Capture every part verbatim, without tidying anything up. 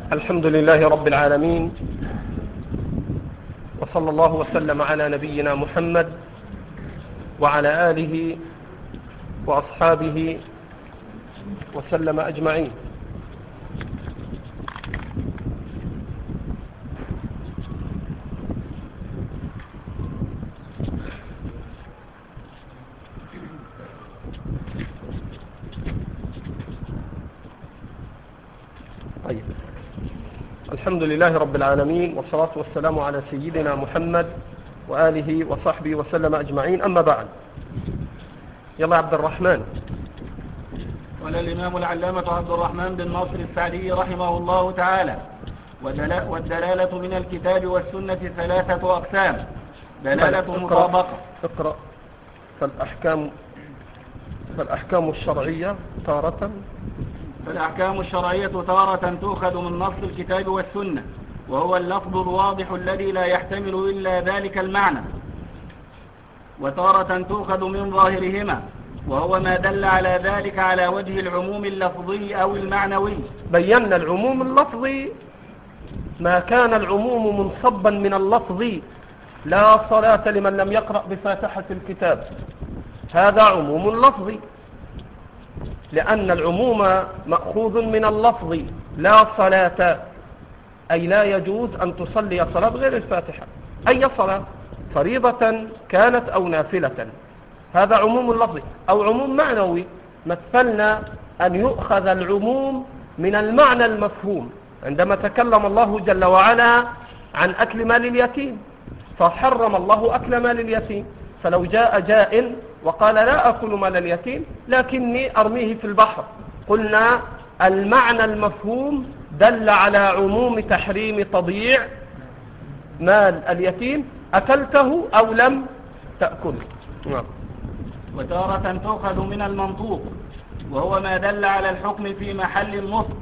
الحمد لله رب العالمين، وصلى الله وسلم على نبينا محمد وعلى آله وأصحابه وسلم أجمعين. طيب، الحمد لله رب العالمين، والصلاة والسلام على سيدنا محمد وآله وصحبه وسلم أجمعين. أما بعد، يلا عبد الرحمن. قال الإمام العلامة عبد الرحمن بن ناصر السعدي رحمه الله تعالى: والدلالة من الكتاب والسنة ثلاثة أقسام: دلالة مطابقة. اقرأ. فالأحكام فالأحكام الشرعية تارة فالأحكام الشرعية تارة تؤخذ من نص الكتاب والسنة، وهو اللفظ الواضح الذي لا يحتمل إلا ذلك المعنى، وتارة تؤخذ من ظاهرهما، وهو ما دل على ذلك على وجه العموم اللفظي أو المعنوي. بينا العموم اللفظي ما كان العموم منصبا من اللفظ: لا صلاة لمن لم يقرأ بفاتحة الكتاب، هذا عموم لفظي، لأن العموم مأخوذ من اللفظ لا صلاة، أي لا يجوز أن تصلي صلاة غير الفاتحة، أي صلاة فريضة كانت أو نافلة، هذا عموم لفظي. أو عموم معنوي، مثلنا أن يؤخذ العموم من المعنى المفهوم، عندما تكلم الله جل وعلا عن أكل مال اليتيم فحرم الله أكل مال اليتيم، فلو جاء جائل وقال لا أكل مال اليتيم لكني أرميه في البحر، قلنا المعنى المفهوم دل على عموم تحريم تضييع مال اليتيم، أكلته أو لم تأكله. نعم. وتارة تؤخذ من المنطوق، وهو ما دل على الحكم في محل النطق.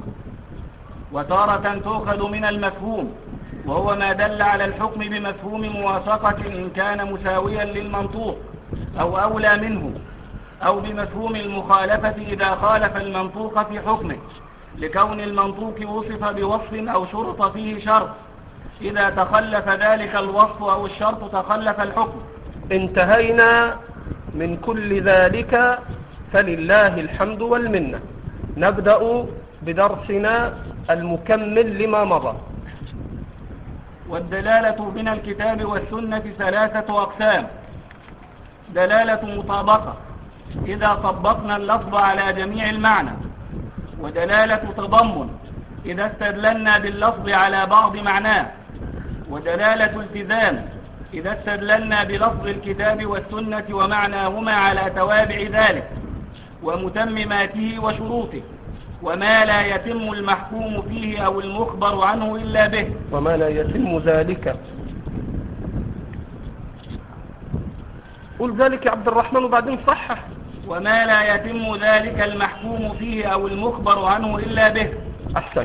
وتارة تؤخذ من المفهوم، وهو ما دل على الحكم بمفهوم موافقة إن كان مساويا للمنطوق أو أولى منه، أو بمفهوم المخالفة إذا خالف المنطوق في حكمه، لكون المنطوق وصف بوصف أو شرط فيه شرط، إذا تخلف ذلك الوصف أو الشرط تخلف الحكم. انتهينا من كل ذلك، فلله الحمد والمنة. نبدأ بدرسنا المكمل لما مضى. والدلالة من الكتاب والسنة ثلاثة أقسام: دلالة مطابقة إذا طبقنا اللفظ على جميع المعنى، ودلالة تضمن إذا استدللنا باللفظ على بعض معناه، ودلالة التزام إذا استدللنا بلفظ الكتاب والسنة ومعناهما على توابع ذلك ومتمماته وشروطه، وما لا يتم المحكوم فيه أو المخبر عنه إلا به. وما لا يتم ذلك، قل ذلك يا عبد الرحمن وبعدين صحح. وما لا يتم ذلك المحكوم فيه أو المخبر عنه إلا به. أحسن.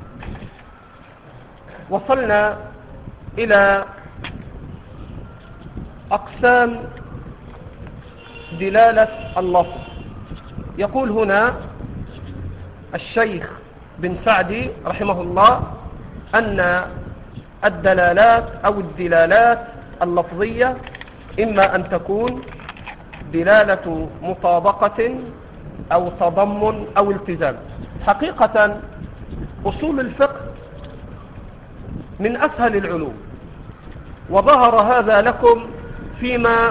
وصلنا إلى أقسام دلالة اللفظ. يقول هنا الشيخ بن سعدي رحمه الله أن الدلالات أو الدلالات اللفظية إما أن تكون دلالة مطابقة أو تضمن أو التزام. حقيقة أصول الفقه من أسهل العلوم، وظهر هذا لكم فيما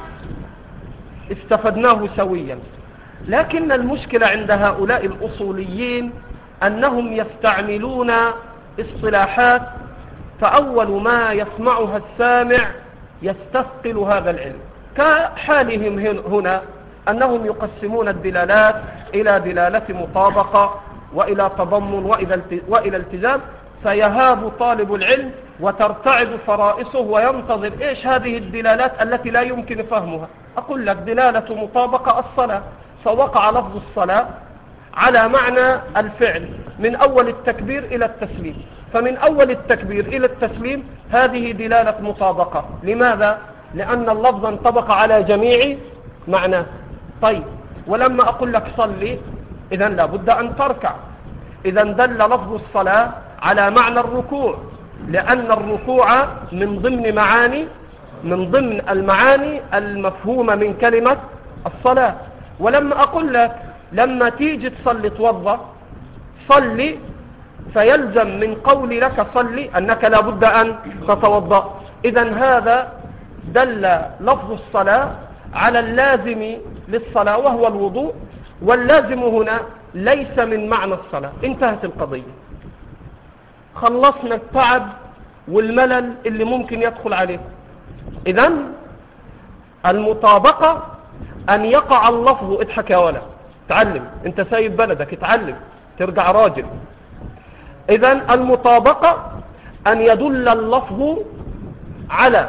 استفدناه سويا، لكن المشكلة عند هؤلاء الأصوليين أنهم يستعملون اصطلاحات، فأول ما يسمعها السامع يستثقل هذا العلم، كحالهم هنا أنهم يقسمون الدلالات إلى دلالة مطابقة وإلى تضمن وإلى التزام، فيهاب طالب العلم وترتعد فرائصه وينتظر إيش هذه الدلالات التي لا يمكن فهمها. أقول لك دلالة مطابقة الصلاة، فوقع لفظ الصلاة على معنى الفعل من أول التكبير إلى التسليم، فمن أول التكبير إلى التسليم هذه دلالة مطابقة. لماذا؟ لأن اللفظ انطبق على جميع معناه. طيب، ولما أقول لك صلي إذن لابد أن تركع، إذن دل لفظ الصلاة على معنى الركوع، لأن الركوع من ضمن معاني من ضمن المعاني المفهومة من كلمة الصلاة. ولما أقول لك لما تيجي تصلي توضأ صلي، فيلزم من قولي لك صلي أنك لابد أن تتوضأ. إذن هذا دل لفظ الصلاة على اللازم للصلاة وهو الوضوء، واللازم هنا ليس من معنى الصلاة. انتهت القضية، خلصنا التعب والملل اللي ممكن يدخل عليه. إذن المطابقة أن يقع اللفظ، اضحك يا ولا تعلم، انت سايب بلدك اتعلم ترجع راجل. إذن المطابقة أن يدل اللفظ على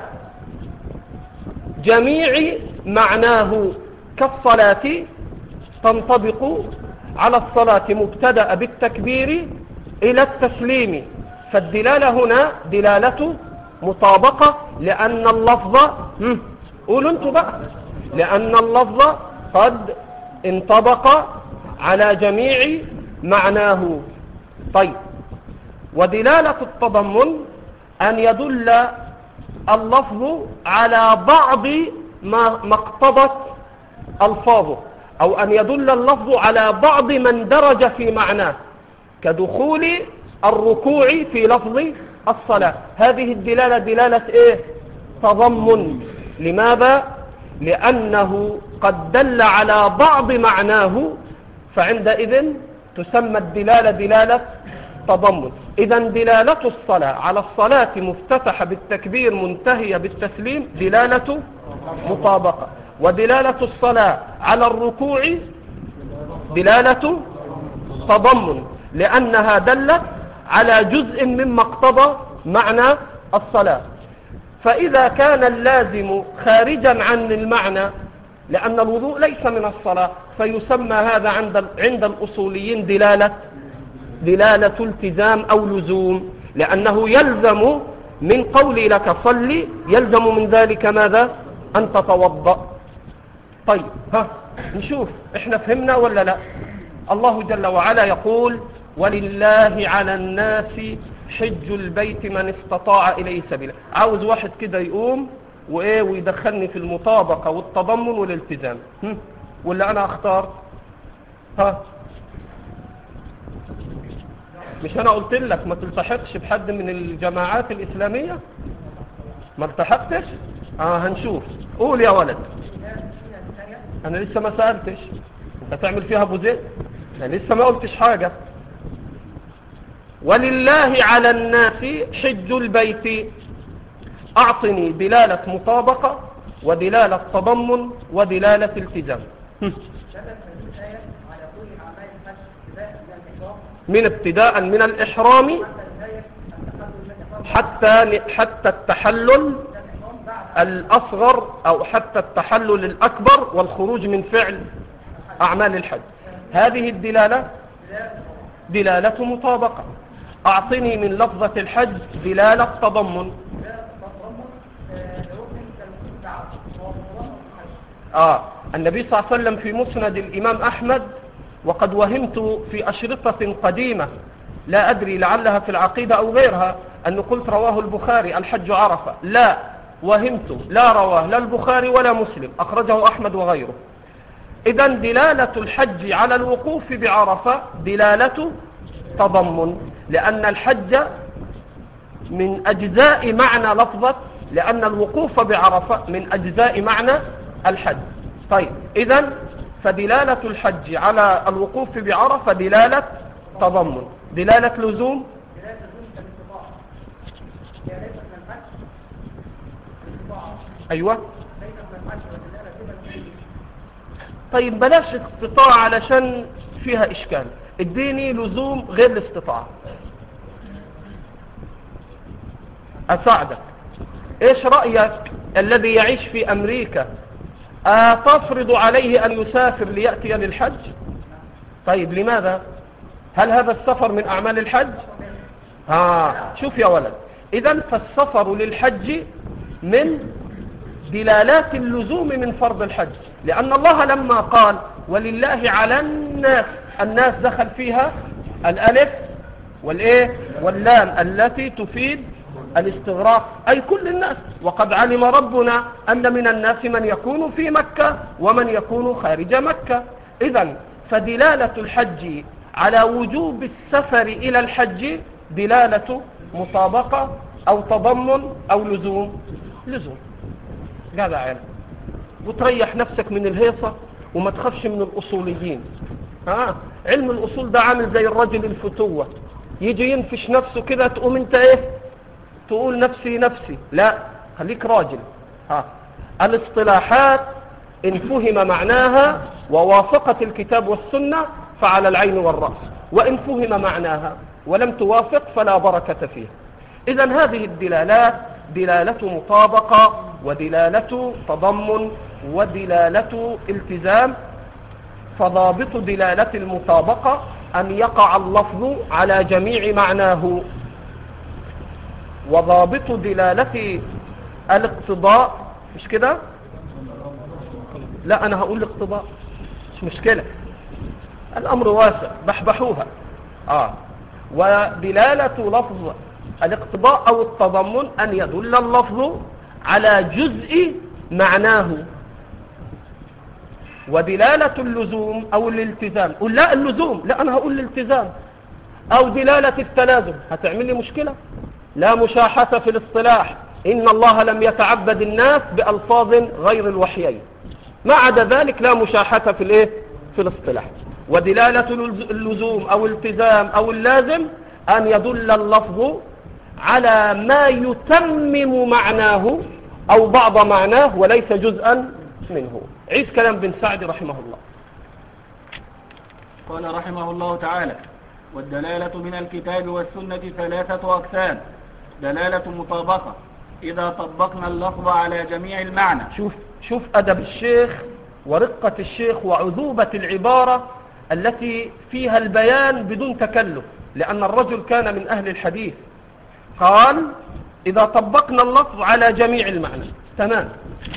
جميع معناه، كالصلاة تنطبق على الصلاة مبتدأ بالتكبير إلى التسليم، فالدلالة هنا دلالة مطابقة، لأن اللفظ قولوا انتوا بقى لأن اللفظ قد انطبق على جميع معناه. طيب، ودلالة التضمن أن يدل اللفظ على بعض ما اقتضت ألفاظه، أو أن يدل اللفظ على بعض من درج في معناه، كدخول الركوع في لفظ الصلاة. هذه الدلالة دلالة إيه؟ تضمن. لماذا؟ لأنه قد دل على بعض معناه، فعندئذ تسمى الدلالة دلالة تضمن. إذن دلالة الصلاة على الصلاة مفتتحة بالتكبير منتهية بالتسليم دلالة مطابقة، ودلالة الصلاة على الركوع دلالة تضمن، لأنها دلت على جزء مما اقتضى معنى الصلاة. فإذا كان اللازم خارجا عن المعنى، لأن الوضوء ليس من الصلاة، فيسمى هذا عند عند الأصوليين دلالة دلالة التزام أو لزوم، لأنه يلزم من قولي لك صلي، يلزم من ذلك ماذا؟ أن تتوضأ. طيب، ها نشوف احنا فهمنا ولا لا؟ الله جل وعلا يقول ولله على الناس حج البيت من استطاع إليه سبيلا. عاوز واحد كده يقوم وإيه ويدخلني في المطابقة والتضمن والالتزام، هم؟ ولا أنا أختار؟ ها مش أنا قلت لك ما تلتحقش بحد من الجماعات الإسلامية؟ ما التحقتش؟ آه هنشوف. قول يا ولد. أنا لسه ما سألتش، أنت تعمل فيها أبو زيد؟ أنا لسه ما قلتش حاجة. ولله على الناس حج البيت، أعطني دلالة مطابقة ودلالة تضمن ودلالة التزام. من ابتداء من الإحرام حتى حتى التحلل الأصغر، أو حتى التحلل الأكبر والخروج من فعل أعمال الحج. هذه الدلالة دلالة مطابقة. أعطني من لفظة الحج دلالة تضمن. آه النبي صلى الله عليه وسلم في مسند الإمام أحمد، وقد وهمت في أشرطة قديمة لا أدري لعلها في العقيدة أو غيرها أن قلت رواه البخاري الحج عرفة، لا، وهمت، لا رواه لا البخاري ولا مسلم، أخرجه أحمد وغيره. إذن دلالة الحج على الوقوف بعرفة دلالة تضمن، لأن الحج من أجزاء معنى لفظة، لأن الوقوف بعرفة من أجزاء معنى الحج. طيب، إذن فدلالة الحج على الوقوف بعرفة دلالة تضمن. دلالة لزوم أيوة. طيب بلاش استطاعة علشان فيها إشكال، اديني لزوم غير الاستطاعة أساعدك. إيش رأيك الذي يعيش في أمريكا أتفرض عليه أن يسافر ليأتي للحج؟ طيب لماذا؟ هل هذا السفر من أعمال الحج؟ ها شوف يا ولد، إذن فالسفر للحج من دلالات اللزوم من فرض الحج، لأن الله لما قال ولله على الناس، الناس دخل فيها الألف والإيه واللام التي تفيد الاستغراق، أي كل الناس. وقد علم ربنا أن من الناس من يكون في مكة ومن يكون خارج مكة. إذن فدلالة الحج على وجوب السفر إلى الحج دلالة مطابقة أو تضمن أو لزوم. لزوم جدع يعني، وتريح نفسك من الهيصة وما تخافش من الأصوليين. ها علم الأصول ده عامل زي الرجل الفتوة، يجي ينفش نفسه كده تقوم انت ايه تقول نفسي نفسي. لا، خليك راجل. ها الاصطلاحات إن فهم معناها ووافقت الكتاب والسنة فعلى العين والرأس، وإن فهم معناها ولم توافق فلا بركة فيها. إذن هذه الدلالات دلالة مطابقة ودلالة تضمن ودلالة التزام. فضابط دلالة المطابقة أن يقع اللفظ على جميع معناه، وضابط دلالة الاقتضاء مش كده؟ لا أنا هقول الاقتضاء مش مشكلة، الأمر واسع بحبحوها. آه. ودلالة لفظ الاقتضاء أو التضمن أن يدل اللفظ على جزء معناه. ودلالة اللزوم أو الالتزام، قل لا اللزوم، لا أنا هقول الالتزام. أو دلالة التلازم، هتعمل لي مشكلة. لا مشاحة في الاصطلاح، إن الله لم يتعبد الناس بألفاظ غير الوحيين، ما عدا ذلك لا مشاحة في الايه في الاصطلاح. ودلالة اللزوم أو التزام أو اللازم أن يدل اللفظ على ما يتمم معناه أو بعض معناه وليس جزءا منه. عيد كلام بن سعد رحمه الله. قال رحمه الله تعالى: والدلالة من الكتاب والسنة ثلاثة أقسام: دلالة مطابقة إذا طبقنا اللفظ على جميع المعنى. شوف شوف أدب الشيخ ورقة الشيخ وعذوبة العبارة التي فيها البيان بدون تكلف، لأن الرجل كان من أهل الحديث. قال إذا طبقنا اللفظ على جميع المعنى. تمام.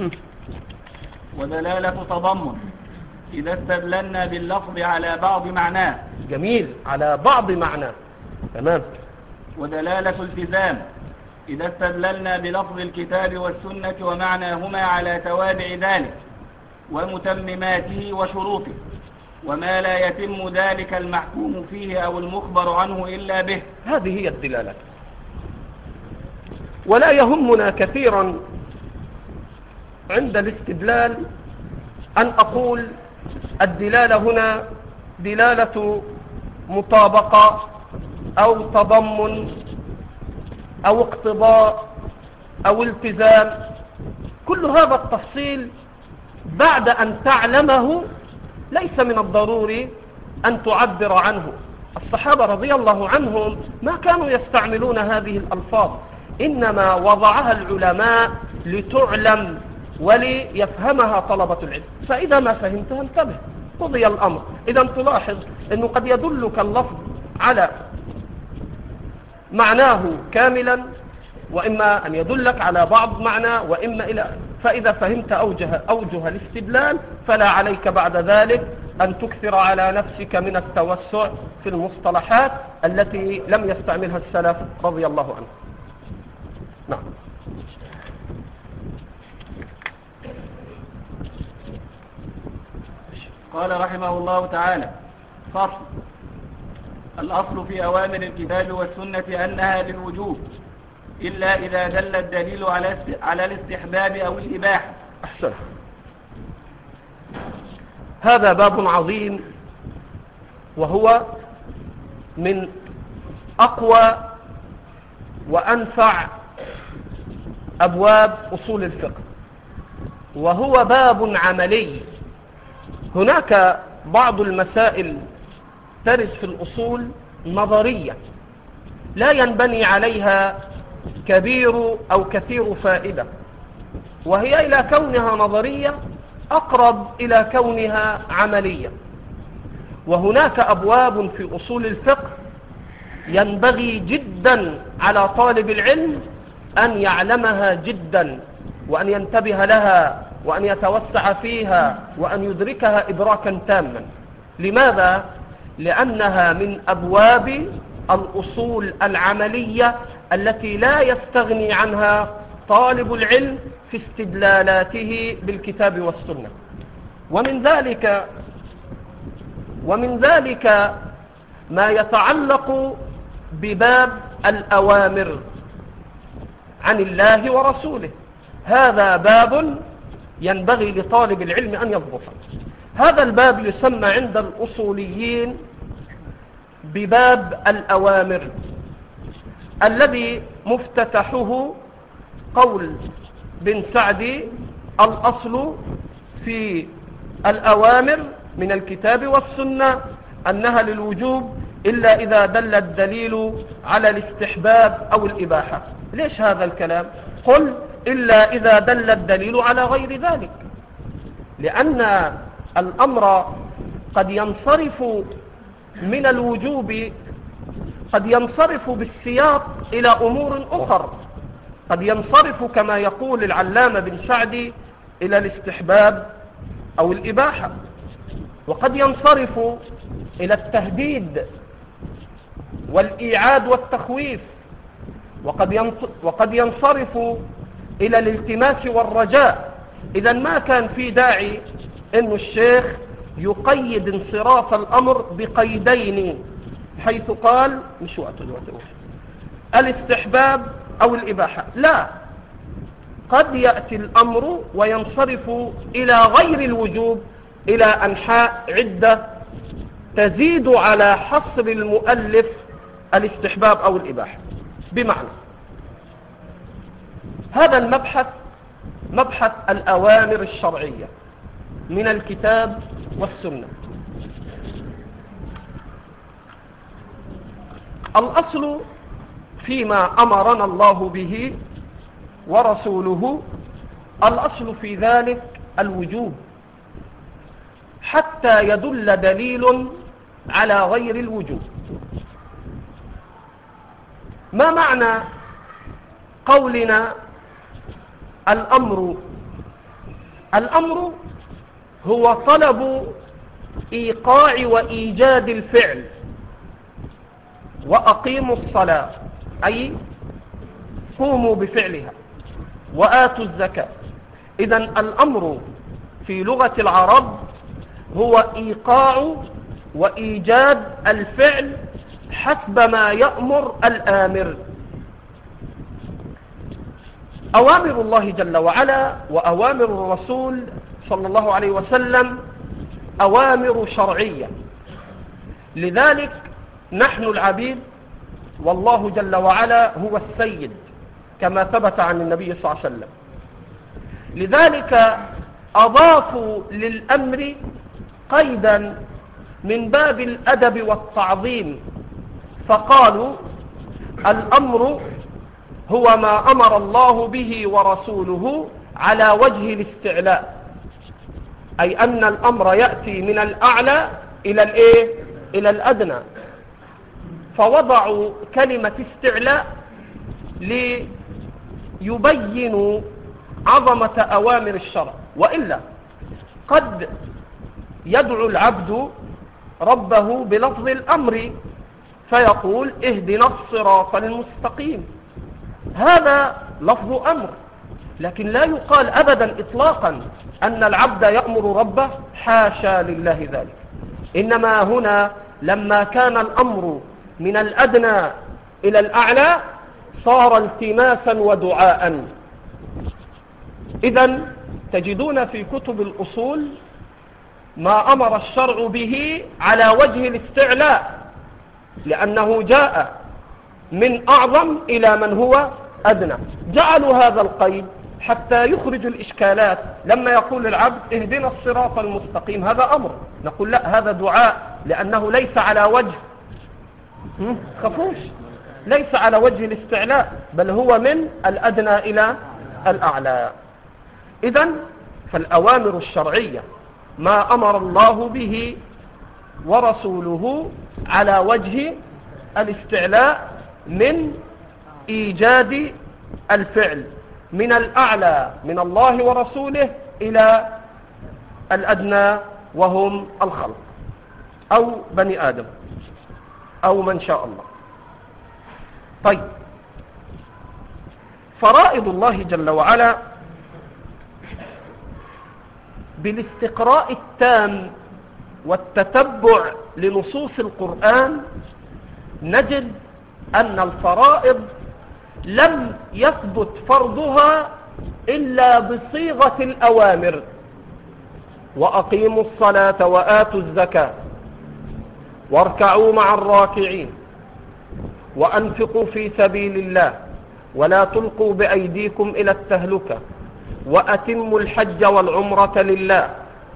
ودلالة تضمن إذا استدللنا باللفظ على بعض معناه. جميل، على بعض معناه. تمام. ودلالة التزام إذا استدللنا بلفظ الكتاب والسنة ومعناهما على توابع ذلك ومتمماته وشروطه، وما لا يتم ذلك المحكوم فيه أو المخبر عنه إلا به. هذه هي الدلالة. ولا يهمنا كثيرا عند الاستدلال أن أقول الدلالة هنا دلالة مطابقة أو تضمن أو اقتضاء أو التزام. كل هذا التفصيل بعد أن تعلمه ليس من الضروري أن تعبر عنه. الصحابة رضي الله عنهم ما كانوا يستعملون هذه الألفاظ، إنما وضعها العلماء لتعلم وليفهمها طلبة العلم، فإذا ما فهمتها انتبه قضي الأمر. إذا تلاحظ أنه قد يدلك اللفظ على معناه كاملا، وإما أن يدلك على بعض معنى، وإما إلى فإذا فهمت أوجه, أوجه الاستدلال فلا عليك بعد ذلك أن تكثر على نفسك من التوسع في المصطلحات التي لم يستعملها السلف رضي الله عنه. نعم. قال رحمه الله تعالى: فصل: الأصل في أوامر الكتاب والسنة أنها للوجوب إلا إذا دل الدليل على الاستحباب أو الإباحة. أحسن. هذا باب عظيم، وهو من أقوى وأنفع أبواب أصول الفقه، وهو باب عملي. هناك بعض المسائل ترد في الأصول نظرية لا ينبني عليها كبير أو كثير فائدة، وهي إلى كونها نظرية أقرب إلى كونها عملية. وهناك أبواب في أصول الفقه ينبغي جدا على طالب العلم أن يعلمها جدا، وأن ينتبه لها، وأن يتوسع فيها، وأن يدركها إدراكا تاما. لماذا؟ لأنها من أبواب الأصول العملية التي لا يستغني عنها طالب العلم في استدلالاته بالكتاب والسنة. ومن ذلك ومن ذلك ما يتعلق بباب الأوامر عن الله ورسوله. هذا باب ينبغي لطالب العلم أن يضبطه. هذا الباب يسمى عند الأصوليين بباب الأوامر، الذي مفتتحه قول بن سعدي: الأصل في الأوامر من الكتاب والسنة أنها للوجوب إلا إذا دل الدليل على الاستحباب أو الإباحة. ليش هذا الكلام؟ قل إلا إذا دل الدليل على غير ذلك، لأن الأمر قد ينصرف من الوجوب، قد ينصرف بالسياق إلى أمور أخرى، قد ينصرف كما يقول العلامة بن سعدي إلى الاستحباب أو الإباحة، وقد ينصرف إلى التهديد والإيعاد والتخويف، وقد ينصرف إلى الالتماس والرجاء. إذا ما كان في داعي أن الشيخ يقيد انصراف الأمر بقيدين، حيث قال مش وقت الوقت الاستحباب أو الإباحة. لا، قد يأتي الأمر وينصرف إلى غير الوجوب، إلى أنحاء عدة تزيد على حصر المؤلف الاستحباب أو الإباحة. بمعنى هذا المبحث مبحث الأوامر الشرعية من الكتاب والسنة. الأصل فيما أمرنا الله به ورسوله، الأصل في ذلك الوجوب حتى يدل دليل على غير الوجوب. ما معنى قولنا الأمر؟ الأمر هو طلب إيقاع وإيجاد الفعل. وأقيموا الصلاة أي قوموا بفعلها، وآتوا الزكاة. إذن الأمر في لغة العرب هو إيقاع وإيجاد الفعل حسب ما يأمر الآمر. أوامر الله جل وعلا وأوامر الرسول صلى الله عليه وسلم أوامر شرعية، لذلك نحن العبيد والله جل وعلا هو السيد كما ثبت عن النبي صلى الله عليه وسلم. لذلك أضافوا للأمر قيدا من باب الأدب والتعظيم، فقالوا الأمر هو ما أمر الله به ورسوله على وجه الاستعلاء، أي أن الأمر يأتي من الأعلى إلى الإيه؟ إلى الأدنى. فوضعوا كلمة استعلاء ليبينوا عظمة أوامر الشرع. وإلا قد يدعو العبد ربه بلفظ الأمر فيقول اهدنا الصراط المستقيم، هذا لفظ أمر، لكن لا يقال أبدا إطلاقا أن العبد يأمر ربه، حاشا لله ذلك. إنما هنا لما كان الأمر من الأدنى إلى الأعلى صار التماسا ودعاء. إذن تجدون في كتب الأصول ما أمر الشرع به على وجه الاستعلاء، لأنه جاء من أعظم إلى من هو أدنى. جعلوا هذا القيد حتى يخرج الإشكالات. لما يقول العبد اهدنا الصراط المستقيم، هذا أمر، نقول لا، هذا دعاء، لأنه ليس على وجه خفوش، ليس على وجه الاستعلاء، بل هو من الأدنى إلى الأعلى. إذن فالأوامر الشرعية ما أمر الله به ورسوله على وجه الاستعلاء من إيجاد الفعل من الأعلى من الله ورسوله إلى الأدنى وهم الخلق أو بني آدم أو من شاء الله. طيب، فرائض الله جل وعلا بالاستقراء التام والتتبع لنصوص القرآن نجد أن الفرائض لم يثبت فرضها إلا بصيغة الأوامر: وأقيموا الصلاة وآتوا الزكاة واركعوا مع الراكعين وأنفقوا في سبيل الله ولا تلقوا بأيديكم إلى التهلكة وأتموا الحج والعمرة لله.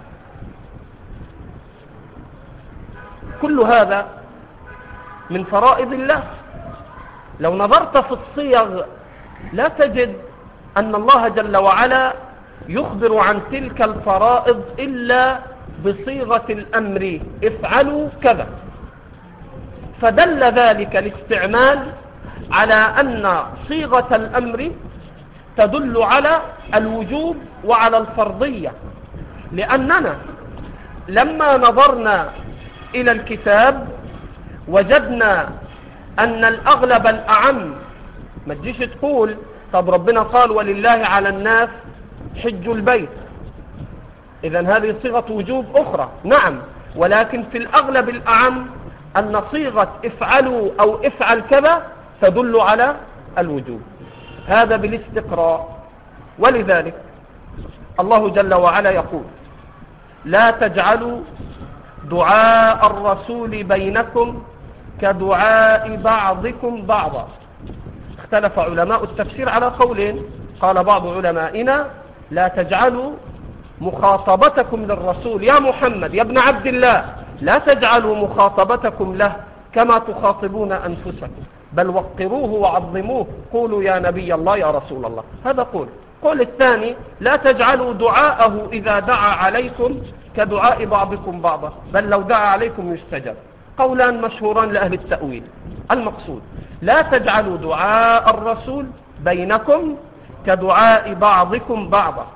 كل هذا من فرائض الله. لو نظرت في الصيغ لا تجد أن الله جل وعلا يخبر عن تلك الفرائض إلا بصيغة الأمر: افعلوا كذا. فدل ذلك الاستعمال على أن صيغة الأمر تدل على الوجوب وعلى الفرضية، لأننا لما نظرنا إلى الكتاب وجدنا أن الأغلب الأعم. ما تجيش تقول طب ربنا قال ولله على الناس حج البيت، إذن هذه صيغة وجوب أخرى. نعم، ولكن في الأغلب الأعم أن صيغة افعلوا أو افعل كذا تدل على الوجوب، هذا بالاستقراء. ولذلك الله جل وعلا يقول: لا تجعلوا دعاء الرسول بينكم كدعاء بعضكم بعضا. اختلف علماء التفسير على قولين. قال بعض علمائنا: لا تجعلوا مخاطبتكم للرسول يا محمد يا ابن عبد الله، لا تجعلوا مخاطبتكم له كما تخاطبون أنفسكم، بل وقروه وعظموه، قولوا يا نبي الله يا رسول الله. هذا قول. قول الثاني: لا تجعلوا دعاءه إذا دعا عليكم كدعاء بعضكم بعضا، بل لو دعا عليكم يستجاب. قولان مشهوران لأهل التأويل. المقصود: لا تجعلوا دعاء الرسول بينكم كدعاء بعضكم بعضا.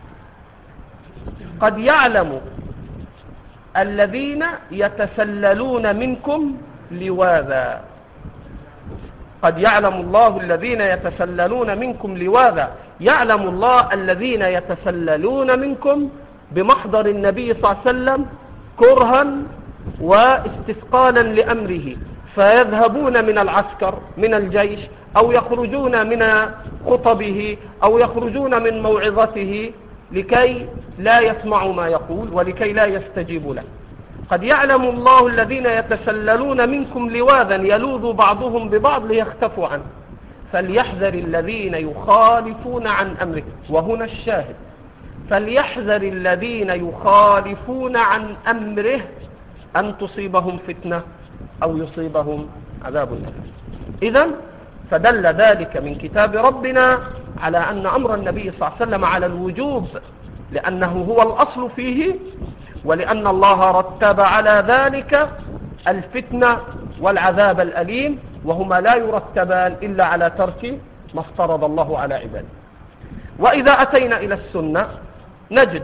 قد يعلم الذين يتسللون منكم لواذا. قد يعلم الله الذين يتسللون منكم لواذا. يعلم الله الذين يتسللون منكم بمحضر النبي صلى الله عليه وسلم كرها واستثقالا لأمره، فيذهبون من العسكر من الجيش، أو يخرجون من خطبه، أو يخرجون من موعظته لكي لا يسمعوا ما يقول ولكي لا يستجيبوا له. قد يعلم الله الذين يتسللون منكم لواذا يلوذ بعضهم ببعض ليختفوا عنه، فليحذر الذين يخالفون عن أمره. وهنا الشاهد: فليحذر الذين يخالفون عن أمره أن تصيبهم فتنة أو يصيبهم عذاب أليم. إذن فدل ذلك من كتاب ربنا على أن أمر النبي صلى الله عليه وسلم على الوجوب، لأنه هو الأصل فيه، ولأن الله رتب على ذلك الفتنة والعذاب الأليم، وهما لا يرتبان إلا على ترك ما افترض الله على عباده. وإذا أتينا إلى السنة نجد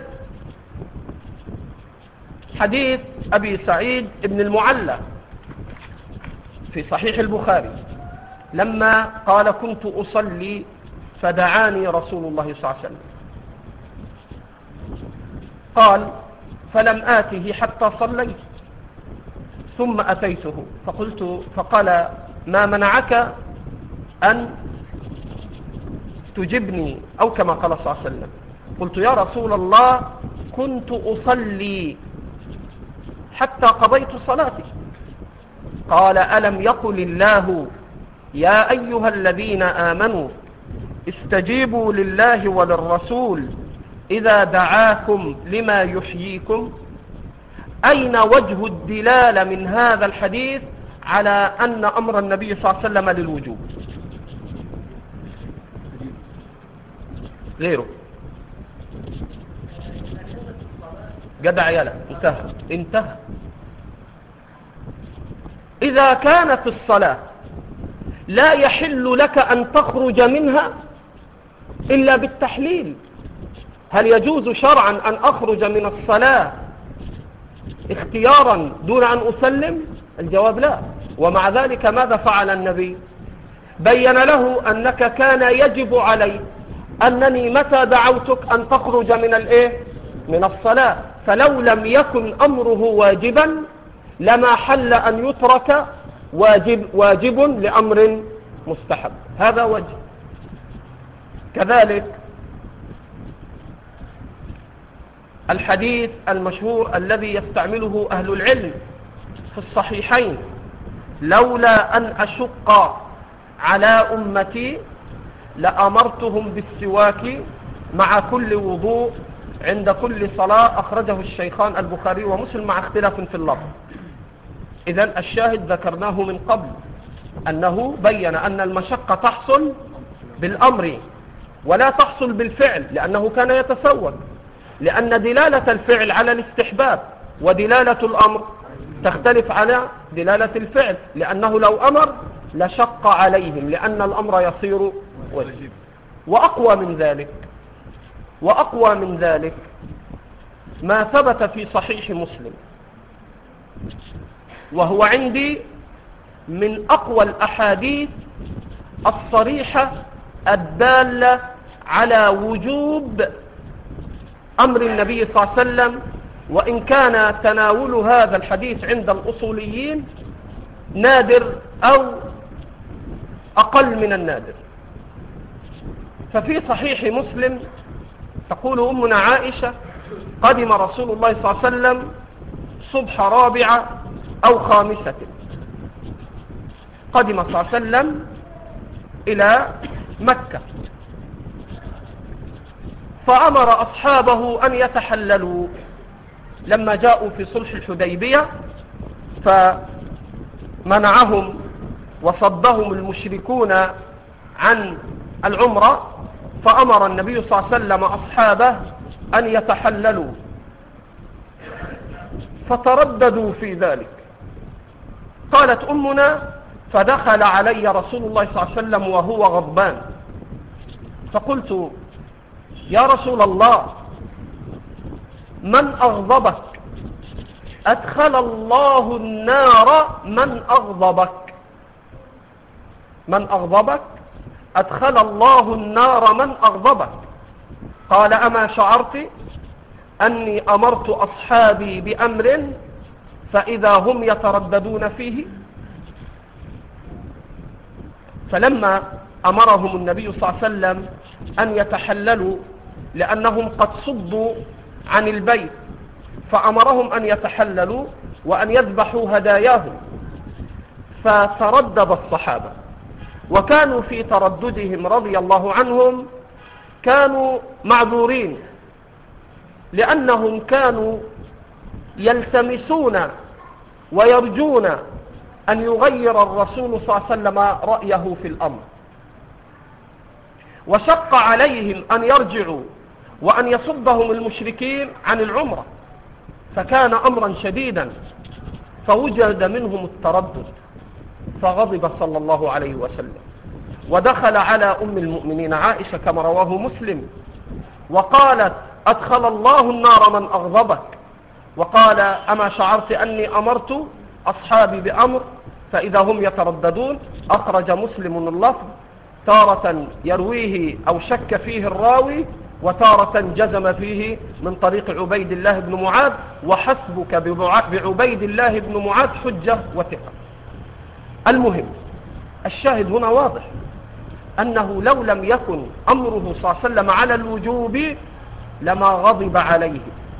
حديث أبي سعيد بن المعلى في صحيح البخاري لما قال: كنت أصلي فدعاني رسول الله صلى الله عليه وسلم. قال: فلم آته حتى صليت، ثم أتيته فقلت فقال: ما منعك أن تجبني؟ أو كما قال صلى الله عليه وسلم. قلت: يا رسول الله، كنت أصلي حتى قضيت صلاتي. قال: ألم يقل الله يا أيها الذين آمنوا استجيبوا لله وللرسول إذا دعاكم لما يحييكم؟ أين وجه الدلالة من هذا الحديث على أن أمر النبي صلى الله عليه وسلم للوجوب؟ غيره جدع يلا انتهى انتهى إذا كانت الصلاة لا يحل لك أن تخرج منها إلا بالتحليل، هل يجوز شرعا أن أخرج من الصلاة اختيارا دون أن أسلم؟ الجواب لا. ومع ذلك ماذا فعل النبي؟ بين له أنك كان يجب علي أنني متى دعوتك أن تخرج من الإيه؟ من الصلاة، فلو لم يكن أمره واجبا لما حل أن يترك واجب, واجب لأمر مستحب. هذا وجه. كذلك الحديث المشهور الذي يستعمله أهل العلم في الصحيحين: لولا أن أشق على أمتي لأمرتهم بالسواك مع كل وضوء عند كل صلاة. أخرجه الشيخان البخاري ومسلم مع اختلاف في اللفظ. إذن الشاهد ذكرناه من قبل، أنه بين أن المشقة تحصل بالأمر ولا تحصل بالفعل، لأنه كان يتسوق، لأن دلالة الفعل على الاستحباب ودلالة الأمر تختلف على دلالة الفعل، لأنه لو أمر لشق عليهم لأن الأمر يصير واجب. وأقوى من ذلك وأقوى من ذلك ما ثبت في صحيح مسلم، وهو عندي من أقوى الأحاديث الصريحة الدالة على وجوب أمر النبي صلى الله عليه وسلم، وإن كان تناول هذا الحديث عند الأصوليين نادر أو أقل من النادر. ففي صحيح مسلم تقول أمنا عائشة: قدم رسول الله صلى الله عليه وسلم صبح رابعة أو خامسة. قدم صلى الله عليه وسلم إلى مكة، فأمر أصحابه أن يتحللوا لما جاءوا في صلح الحديبية، فمنعهم وصدهم المشركون عن العمرة، فأمر النبي صلى الله عليه وسلم أصحابه أن يتحللوا، فترددوا في ذلك. قالت أمنا: فدخل علي رسول الله صلى الله عليه وسلم وهو غضبان، فقلت: يا رسول الله، من أغضبك؟ أدخل الله النار من أغضبك. من أغضبك؟ أدخل الله النار من أغضبك. قال: أما شعرت أني أمرت أصحابي بأمر فإذا هم يترددون فيه؟ فلما أمرهم النبي صلى الله عليه وسلم أن يتحللوا لأنهم قد صدوا عن البيت، فأمرهم أن يتحللوا وأن يذبحوا هداياهم، فتردد الصحابة، وكانوا في ترددهم رضي الله عنهم كانوا معذورين، لأنهم كانوا يلتمسون ويرجون أن يغير الرسول صلى الله عليه وسلم رأيه في الأمر، وشق عليهم أن يرجعوا وأن يصدهم المشركين عن العمرة، فكان أمرا شديدا، فوجد منهم التردد، فغضب صلى الله عليه وسلم، ودخل على أم المؤمنين عائشة كما رواه مسلم، وقالت: أدخل الله النار من أغضبك. وقال: أما شعرت أني أمرت أصحابي بأمر فإذا هم يترددون. أخرج مسلم اللفظ، تارة يرويه أو شك فيه الراوي، وتارة جزم فيه من طريق عبيد الله بن معاذ، وحسبك بعبيد الله بن معاذ حجة وثقة. المهم، الشاهد هنا واضح أنه لو لم يكن أمره صلى الله عليه وسلم على الوجوب لما غضب عليه،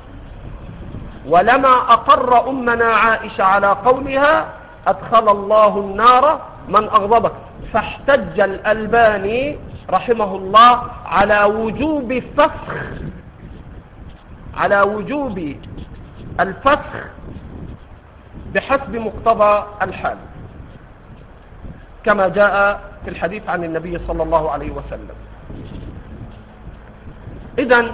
ولما أقر أمنا عائشة على قولها: أدخل الله النار من أغضبك. فاحتج الألباني رحمه الله على وجوب فسخ على وجوب الفسخ بحسب مقتضى الحال، كما جاء في الحديث عن النبي صلى الله عليه وسلم. إذن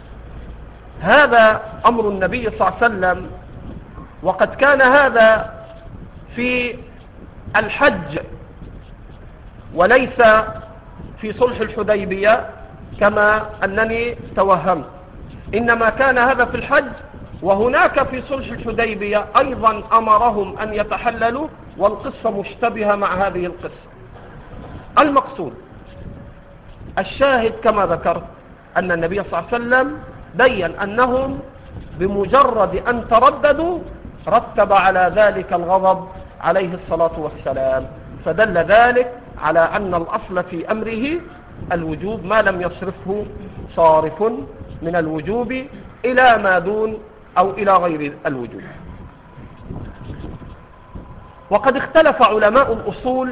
هذا أمر النبي صلى الله عليه وسلم، وقد كان هذا في الحج وليس في صلح الحديبية كما أنني توهمت، إنما كان هذا في الحج، وهناك في صلح الحديبية أيضا أمرهم أن يتحللوا، والقصة مشتبهة مع هذه القصة. المقصود الشاهد كما ذكرت أن النبي صلى الله عليه وسلم بيّن أنهم بمجرد أن ترددوا رتب على ذلك الغضب عليه الصلاة والسلام، فدل ذلك على أن الأصل في أمره الوجوب ما لم يصرفه صارف من الوجوب إلى ما دون أو إلى غير الوجوب. وقد اختلف علماء الأصول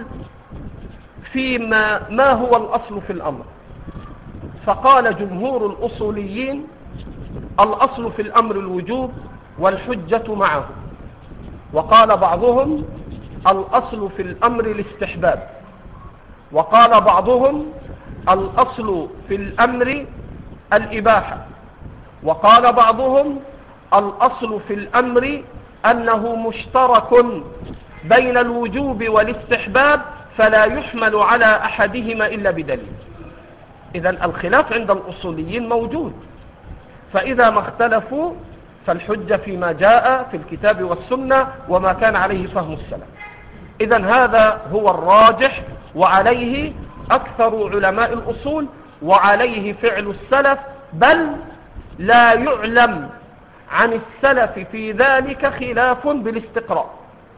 فيما ما هو الأصل في الأمر، فقال جمهور الأصوليين الأصل في الأمر الوجوب والحجة معه، وقال بعضهم الأصل في الأمر الاستحباب، وقال بعضهم الأصل في الأمر الإباحة، وقال بعضهم الأصل في الأمر أنه مشترك بين الوجوب والاستحباب فلا يحمل على أحدهما إلا بدليل. إذن الخلاف عند الأصوليين موجود، فإذا ما اختلفوا فالحجة فيما جاء في الكتاب والسنة وما كان عليه فهم السلف. إذن هذا هو الراجح، وعليه أكثر علماء الأصول، وعليه فعل السلف، بل لا يعلم عن السلف في ذلك خلاف بالاستقراء،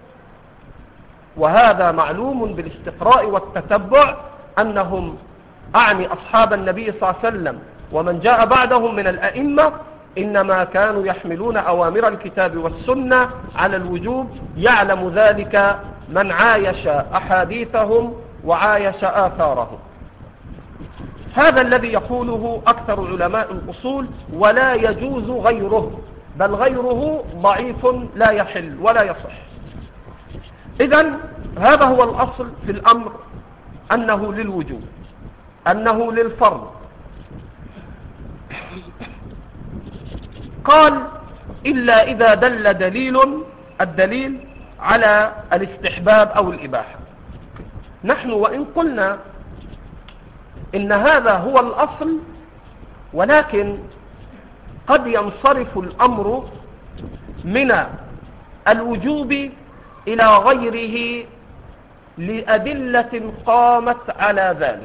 وهذا معلوم بالاستقراء والتتبع أنهم أعني أصحاب النبي صلى الله عليه وسلم ومن جاء بعدهم من الأئمة إنما كانوا يحملون أوامر الكتاب والسنة على الوجوب، يعلم ذلك من عايش أحاديثهم وعايش آثارهم. هذا الذي يقوله أكثر علماء الأصول، ولا يجوز غيره، بل غيره ضعيف لا يحل ولا يصح. إذن هذا هو الأصل في الأمر، أنه للوجوب، أنه للفرض. قال إلا إذا دل دليل الدليل على الاستحباب أو الإباحة. نحن وإن قلنا إن هذا هو الأصل، ولكن قد ينصرف الأمر من الوجوب إلى غيره لأدلة قامت على ذلك.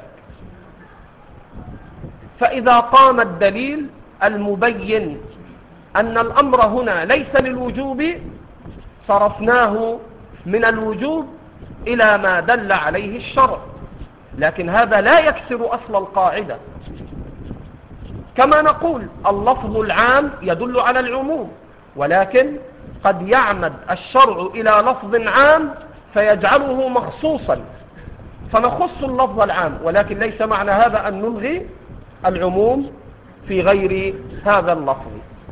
فإذا قام الدليل المبين أن الأمر هنا ليس للوجوب صرفناه من الوجوب إلى ما دل عليه الشرع، لكن هذا لا يكسر أصل القاعدة. كما نقول اللفظ العام يدل على العموم، ولكن قد يعمد الشرع إلى لفظ عام فيجعله مخصوصا فنخص اللفظ العام، ولكن ليس معنى هذا أن نلغي العموم في غير هذا اللفظ.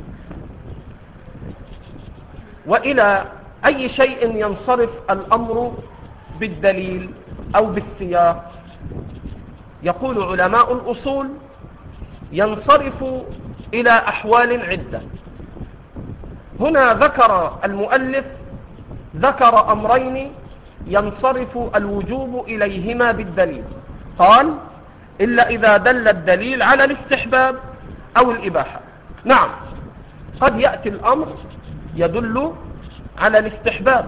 وإلى أي شيء ينصرف الأمر بالدليل أو بالسياق؟ يقول علماء الأصول ينصرف إلى أحوال عدة. هنا ذكر المؤلف ذكر أمرين ينصرف الوجوب إليهما بالدليل. قال إلا إذا دل الدليل على الاستحباب أو الإباحة. نعم، قد يأتي الأمر يدل على الاستحباب،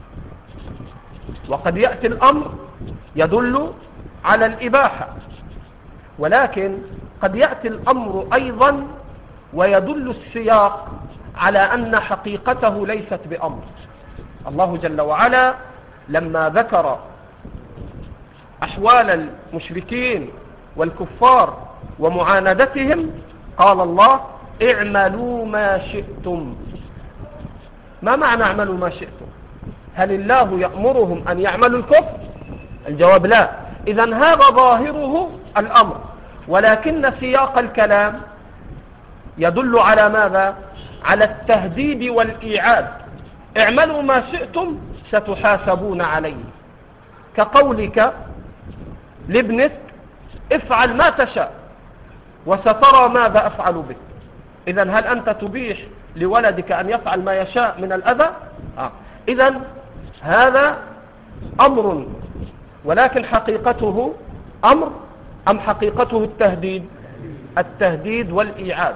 وقد يأتي الأمر يدل على الإباحة، ولكن قد يأتي الأمر أيضا ويدل السياق على أن حقيقته ليست بأمر. الله جل وعلا لما ذكر أحوال المشركين والكفار ومعاندتهم قال الله اعملوا ما شئتم. ما معنى اعملوا ما شئتم؟ هل الله يأمرهم أن يعملوا الكفر؟ الجواب لا. إذن هذا ظاهره الأمر، ولكن سياق الكلام يدل على ماذا؟ على التهديد والإيعاد. اعملوا ما شئتم ستحاسبون عليه، كقولك لابنك افعل ما تشاء وسترى ماذا أفعل بك. إذن هل أنت تبيح لولدك أن يفعل ما يشاء من الأذى؟ آه. إذن هذا أمر، ولكن حقيقته أمر أم حقيقته التهديد؟ التهديد والإيعاد.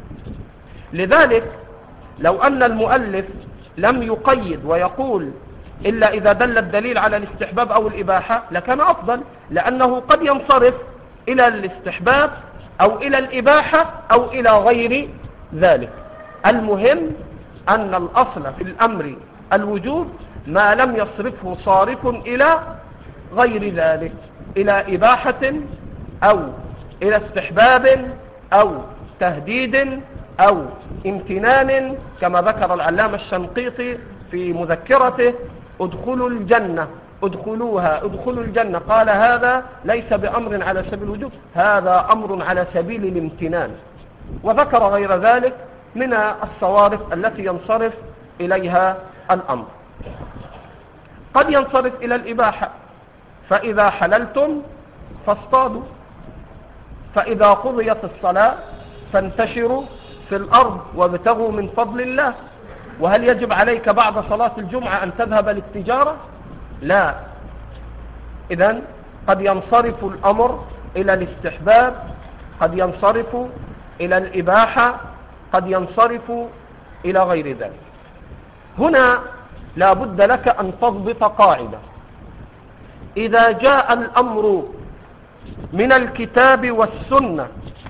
لذلك لو أن المؤلف لم يقيد ويقول إلا إذا دل الدليل على الاستحباب أو الإباحة لكان أفضل، لأنه قد ينصرف إلى الاستحباب أو إلى الإباحة أو إلى غير ذلك. المهم أن الأصل في الأمر الوجوب ما لم يصرفه صارف إلى غير ذلك، إلى إباحة أو إلى استحباب أو تهديد أو امتنان، كما ذكر العلامة الشنقيطي في مذكرته: ادخلوا الجنة ادخلوها ادخلوا الجنة، قال هذا ليس بأمر على سبيل الوجوب، هذا أمر على سبيل الامتنان. وذكر غير ذلك من الصوارف التي ينصرف إليها الأمر. قد ينصرف إلى الإباحة: فإذا حللتم فاصطادوا، فإذا قضيت الصلاة فانتشروا في الأرض وابتغوا من فضل الله. وهل يجب عليك بعد صلاة الجمعة أن تذهب للتجارة؟ لا. إذن قد ينصرف الأمر إلى الاستحباب، قد ينصرف إلى الإباحة، قد ينصرف إلى غير ذلك. هنا لا بد لك أن تضبط قاعدة: إذا جاء الأمر من الكتاب والسنة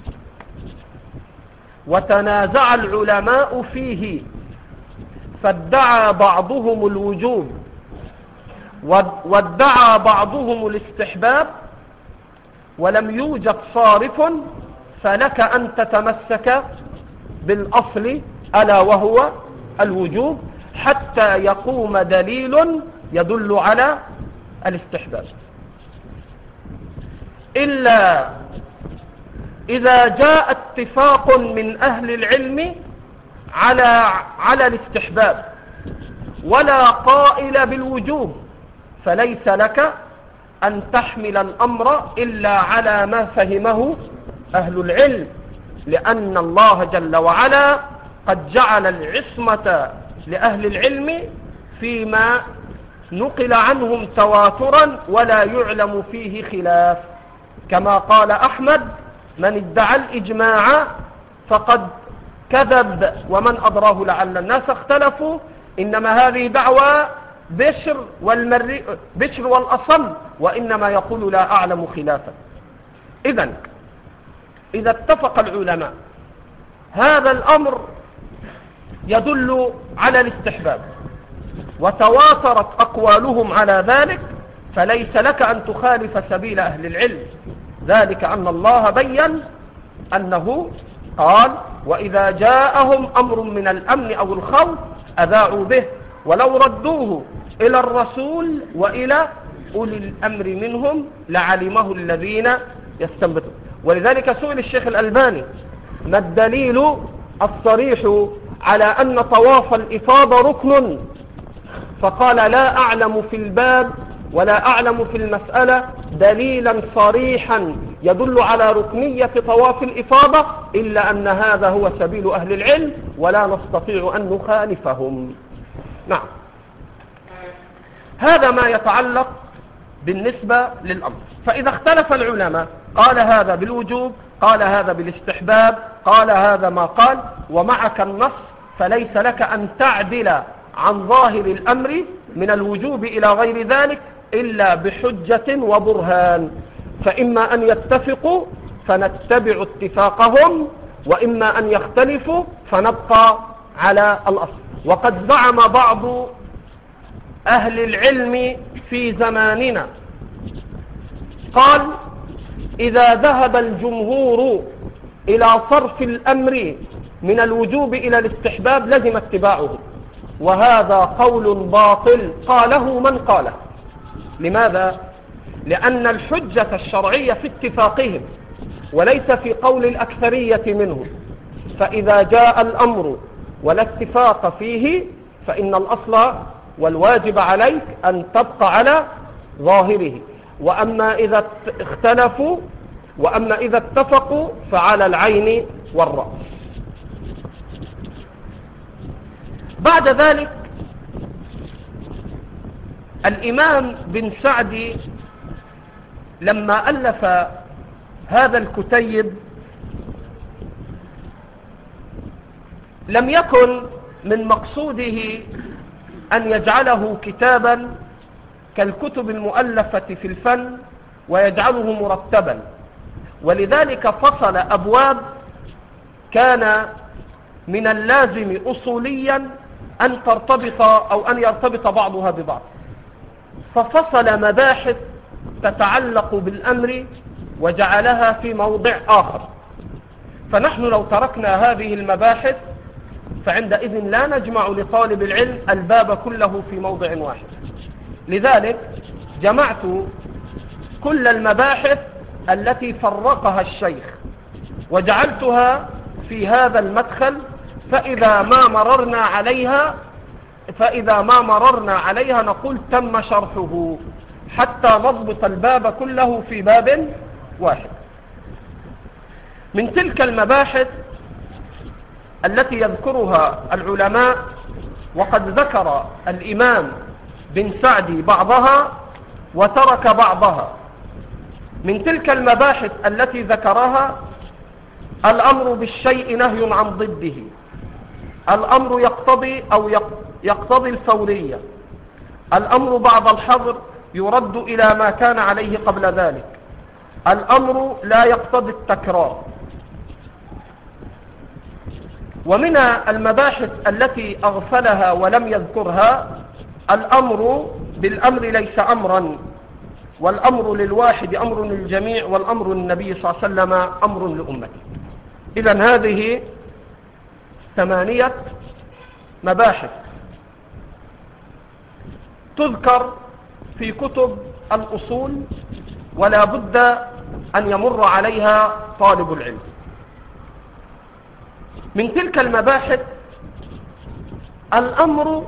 وتنازع العلماء فيه فادعى بعضهم الوجوب وادعى بعضهم الاستحباب ولم يوجد صارف، فلك أن تتمسك بالأصل ألا وهو الوجوب حتى يقوم دليل يدل على الاستحباب. إلا إذا جاء اتفاق من أهل العلم على على الاستحباب ولا قائل بالوجوب، فليس لك أن تحمل الأمر إلا على ما فهمه أهل العلم، لأن الله جل وعلا قد جعل العصمة لأهل العلم فيما نقل عنهم تواترا ولا يعلم فيه خلاف. كما قال أحمد: من ادعى الإجماع فقد كذب ومن أدراه لعل الناس اختلفوا، إنما هذه دعوى بشر والمر بشر والأصم، وإنما يقول لا أعلم خلافا. إذن إذا اتفق العلماء هذا الأمر يدل على الاستحباب وتواترت أقوالهم على ذلك، فليس لك أن تخالف سبيل أهل العلم، ذلك أن الله بين أنه قال: وإذا جاءهم أمر من الأمن أو الخوف أذاعوا به ولو ردوه إلى الرسول وإلى أولي الأمر منهم لعلمه الذين يستنبطون. ولذلك سئل الشيخ الألباني: ما الدليل الصريح على أن طواف الإفاضة ركن؟ فقال: لا أعلم في الباب ولا أعلم في المسألة دليلا صريحا يدل على ركنية طواف الإفاضة إلا أن هذا هو سبيل أهل العلم ولا نستطيع أن نخالفهم. نعم، هذا ما يتعلق بالنسبة للأمر. فإذا اختلف العلماء قال هذا بالوجوب، قال هذا بالاستحباب، قال هذا ما قال، ومعك النص، فليس لك أن تعدل عن ظاهر الأمر من الوجوب إلى غير ذلك إلا بحجة وبرهان. فإما أن يتفقوا فنتبع اتفاقهم، وإما أن يختلفوا فنبقى على الأصل. وقد زعم بعض أهل العلم في زماننا قال: إذا ذهب الجمهور إلى صرف الأمر من الوجوب إلى الاستحباب لزم اتباعه، وهذا قول باطل قاله من قاله. لماذا؟ لأن الحجة الشرعية في اتفاقهم وليس في قول الأكثرية منهم، فإذا جاء الأمر ولا اتفاق فيه فإن الأصل والواجب عليك أن تبقى على ظاهره، وأما إذا اختلفوا وأما إذا اتفقوا فعلى العين والرأس. بعد ذلك الإمام بن سعدي لما ألف هذا الكتيب لم يكن من مقصوده أن يجعله كتابا كالكتب المؤلفة في الفن ويجعله مرتبا، ولذلك فصل أبواب كان من اللازم أصوليا أن ترتبط أو أن يرتبط بعضها ببعض، ففصل مباحث تتعلق بالأمر وجعلها في موضع آخر. فنحن لو تركنا هذه المباحث فعندئذ لا نجمع لطالب العلم الباب كله في موضع واحد. لذلك جمعت كل المباحث التي فرقها الشيخ وجعلتها في هذا المدخل، فإذا ما مررنا عليها فإذا ما مررنا عليها نقول تم شرحه، حتى نضبط الباب كله في باب واحد. من تلك المباحث التي يذكرها العلماء، وقد ذكر الإمام بن سعدي بعضها وترك بعضها، من تلك المباحث التي ذكرها الأمر بالشيء نهي عن ضده، الأمر يقتضي أو يقتضي الفورية، الأمر بعد الحظر يرد إلى ما كان عليه قبل ذلك، الأمر لا يقتضي التكرار. ومن المباحث التي أغفلها ولم يذكرها الأمر بالأمر ليس أمرا، والأمر للواحد أمر للجميع، والأمر للنبي صلى الله عليه وسلم أمر لأمته. إذن هذه ثمانية مباحث تذكر في كتب الأصول ولا بد أن يمر عليها طالب العلم. من تلك المباحث الأمر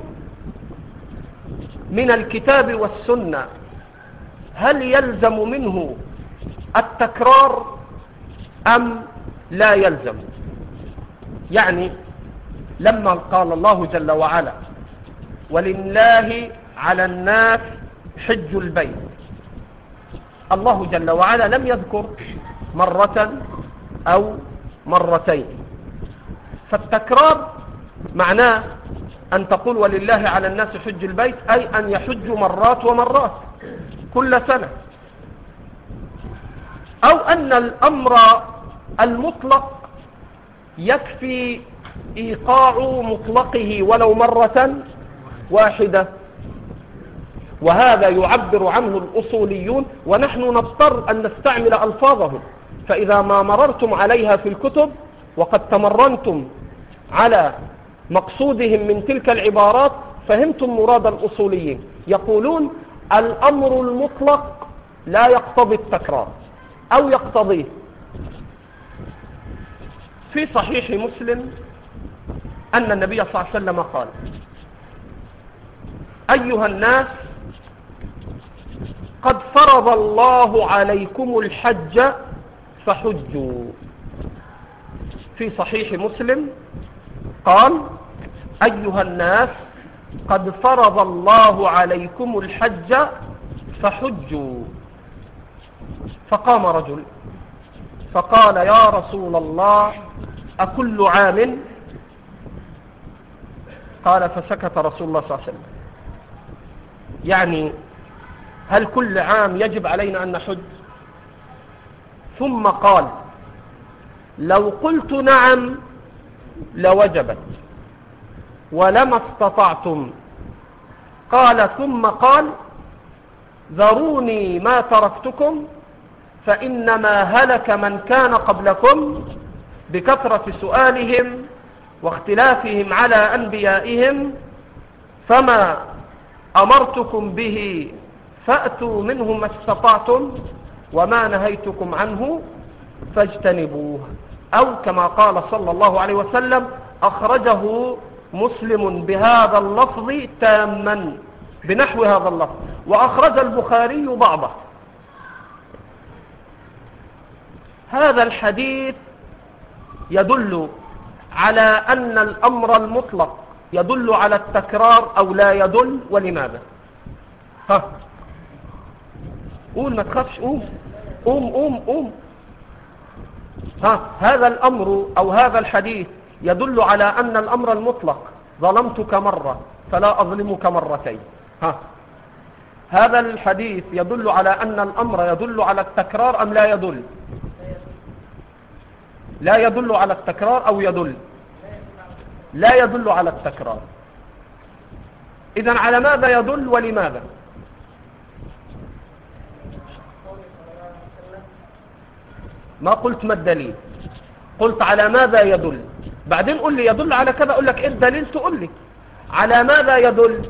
من الكتاب والسنة، هل يلزم منه التكرار أم لا يلزم؟ يعني لما قال الله جل وعلا ولله على الناس حج البيت، الله جل وعلا لم يذكر مرة أو مرتين، فالتكرار معناه أن تقول ولله على الناس حج البيت أي أن يحج مرات ومرات كل سنة، أو أن الأمر المطلق يكفي إيقاع مطلقه ولو مرة واحدة، وهذا يعبر عنه الأصوليون، ونحن نضطر أن نستعمل ألفاظهم. فإذا ما مررتم عليها في الكتب وقد تمرنتم على مقصودهم من تلك العبارات فهمتم مراد الأصوليين. يقولون الأمر المطلق لا يقتضي التكرار أو يقتضيه. في صحيح مسلم أن النبي صلى الله عليه وسلم قال أيها الناس قد فرض الله عليكم الحج فحجوا. في صحيح مسلم قال أيها الناس قد فرض الله عليكم الحج فحجوا. فقام رجل فقال يا رسول الله أكل عام؟ قال فسكت رسول الله صلى الله عليه وسلم. يعني هل كل عام يجب علينا أن نحج؟ ثم قال لو قلت نعم لوجبت ولما استطعتم. قال ثم قال ذروني ما تركتكم فإنما هلك من كان قبلكم بكثرة سؤالهم واختلافهم على أنبيائهم، فما أمرتكم به فأتوا منه ما استطعتم وما نهيتكم عنه فاجتنبوه، أو كما قال صلى الله عليه وسلم أخرجه مسلم بهذا اللفظ تاما بنحو هذا اللفظ، وأخرج البخاري بعضه. هذا الحديث يدل على أن الأمر المطلق يدل على التكرار أو لا يدل، ولماذا؟ ها قول، ما تخافش، قوم قوم قوم قوم. ها هذا الأمر أو هذا الحديث يدل على أن الأمر المطلق ظلمتك مرة فلا أظلمك مرتين. ها، هذا الحديث يدل على أن الأمر يدل على التكرار أم لا يدل؟ لا يدل على التكرار أو يدل؟ لا يدل على التكرار. إذن على ماذا يدل ولماذا؟ ما قلت ما الدليل، قلت على ماذا يدل. بعدين قل لي يدل على كذا، أقول لك إيه الدليل تقول لي على ماذا يدل.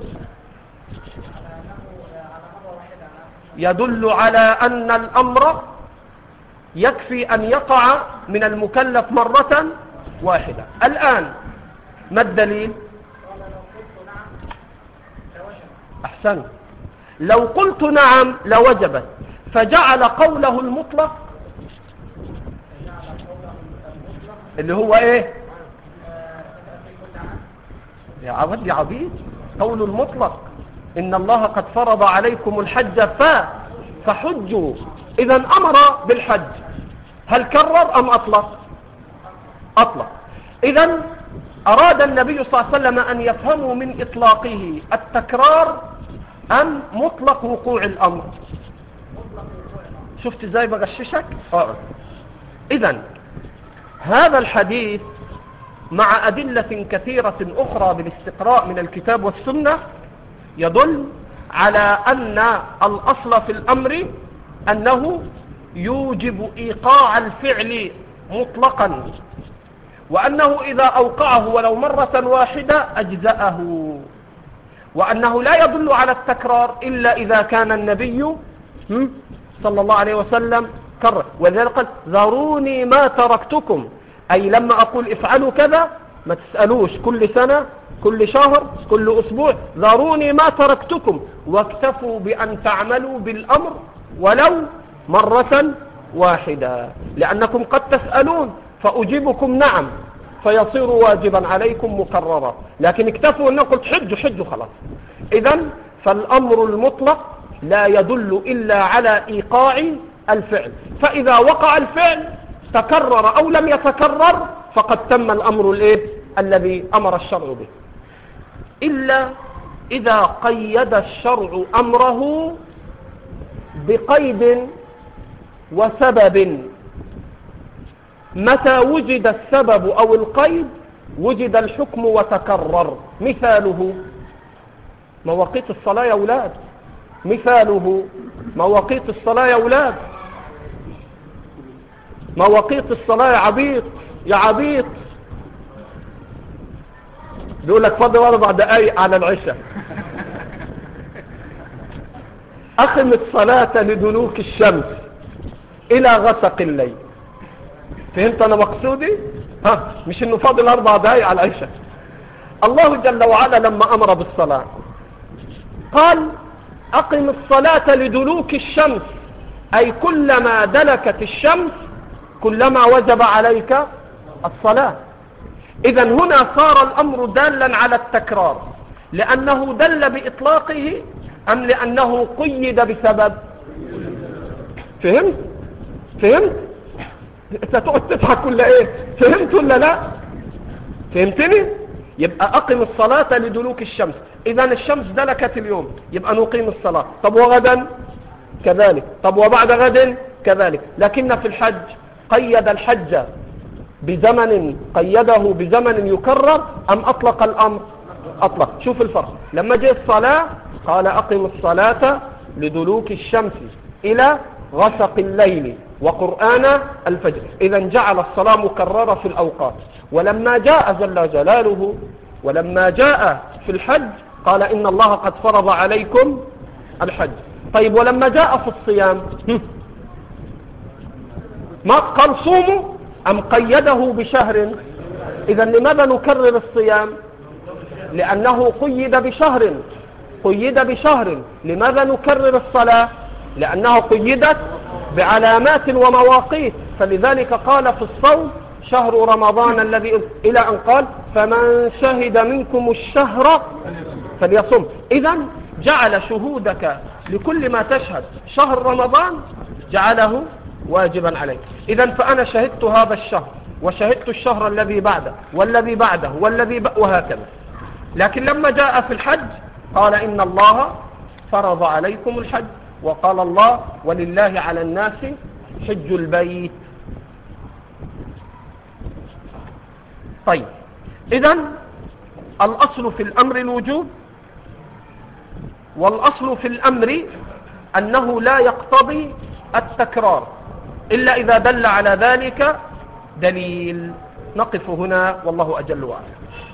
يدل على أن الأمر يكفي أن يقع من المكلف مرة واحدة. الآن ما الدليل؟ أحسن، لو قلت نعم لوجبت، فجعل قوله المطلق اللي هو ايه يا عبد يا عبيد؟ قول المطلق إن الله قد فرض عليكم الحج ف فحجوا. إذا أمر بالحج، هل كرر أم أطلق؟ أطلق. إذا أراد النبي صلى الله عليه وسلم أن يفهموا من إطلاقه التكرار أم مطلق وقوع الأمر. شفت ازاي بغششك؟ اقعد. إذا هذا الحديث مع أدلة كثيرة أخرى بالاستقراء من الكتاب والسنة يدل على أن الأصل في الأمر أنه يوجب إيقاع الفعل مطلقا، وأنه إذا أوقعه ولو مرة واحدة أجزأه، وأنه لا يدل على التكرار إلا إذا كان النبي صلى الله عليه وسلم كرر. وذلك قال ذروني ما تركتكم، أي لما أقول افعلوا كذا ما تسألوش كل سنة كل شهر كل أسبوع، ذروني ما تركتكم واكتفوا بأن تعملوا بالأمر ولو مرة واحدة، لأنكم قد تسألون فأجيبكم نعم فيصير واجبا عليكم مكررا، لكن اكتفوا أنه قلت حجوا حجوا خلاص. إذن فالأمر المطلق لا يدل إلا على إيقاع الفعل، فإذا وقع الفعل تكرر أو لم يتكرر فقد تم الأمر الإيه؟ الذي أمر الشرع به، إلا إذا قيد الشرع أمره بقيد وسبب. متى وجد السبب أو القيد وجد الحكم وتكرر. مثاله مواقيت الصلاة يا أولاد، مثاله مواقيت الصلاة يا أولاد، مواقيت الصلاة يا عبيط يا عبيط. بيقول لك فاضل أربع دقايق على العشاء. أقم الصلاة لدلوك الشمس إلى غسق الليل. فهمت أنا مقصودي؟ ها، مش إنه فاضل أربع دقايق على العشاء. الله جل وعلا لما أمر بالصلاة قال أقم الصلاة لدلوك الشمس، أي كلما دلكت الشمس كلما وجب عليك الصلاة. إذن هنا صار الأمر دالا على التكرار لأنه دل بإطلاقه أم لأنه قيد بسبب؟ فهمت؟ فهمت؟ أنت تقعد تضحك ولا إيه؟ فهمت ولا لا؟ فهمتني؟ يبقى أقم الصلاة لدلوك الشمس، إذن الشمس دلكت اليوم يبقى نقيم الصلاة. طب وغدا كذلك، طب وبعد غد كذلك. لكن في الحج قيد الحج بزمن، قيده بزمن يكرر أم أطلق الأمر؟ أطلق. شوف الفرق، لما جاء الصلاة قال أقم الصلاة لدلوك الشمس إلى غسق الليل وقرآن الفجر. إذن جعل الصلاة مكررة في الأوقات. ولما جاء جل جلاله ولما جاء في الحج قال إن الله قد فرض عليكم الحج. طيب ولما جاء في الصيام ما قال صوموا أم قيده بشهر؟ إذن لماذا نكرر الصيام؟ لأنه قيد بشهر، قيد بشهر. لماذا نكرر الصلاة؟ لأنه قيدت بعلامات ومواقيت. فلذلك قال في الصوم شهر رمضان الذي إلى أن قال فمن شهد منكم الشهر فليصم. إذن جعل شهودك لكل ما تشهد شهر رمضان جعله واجبا عليك. إذن فأنا شهدت هذا الشهر وشهدت الشهر الذي بعده والذي بعده والذي ب... وهكذا. لكن لما جاء في الحج قال إن الله فرض عليكم الحج، وقال الله ولله على الناس حج البيت. طيب، إذن الأصل في الأمر الوجوب، والأصل في الأمر أنه لا يقتضي التكرار إلا إذا دل على ذلك دليل. نقف هنا والله أجل وأعلم.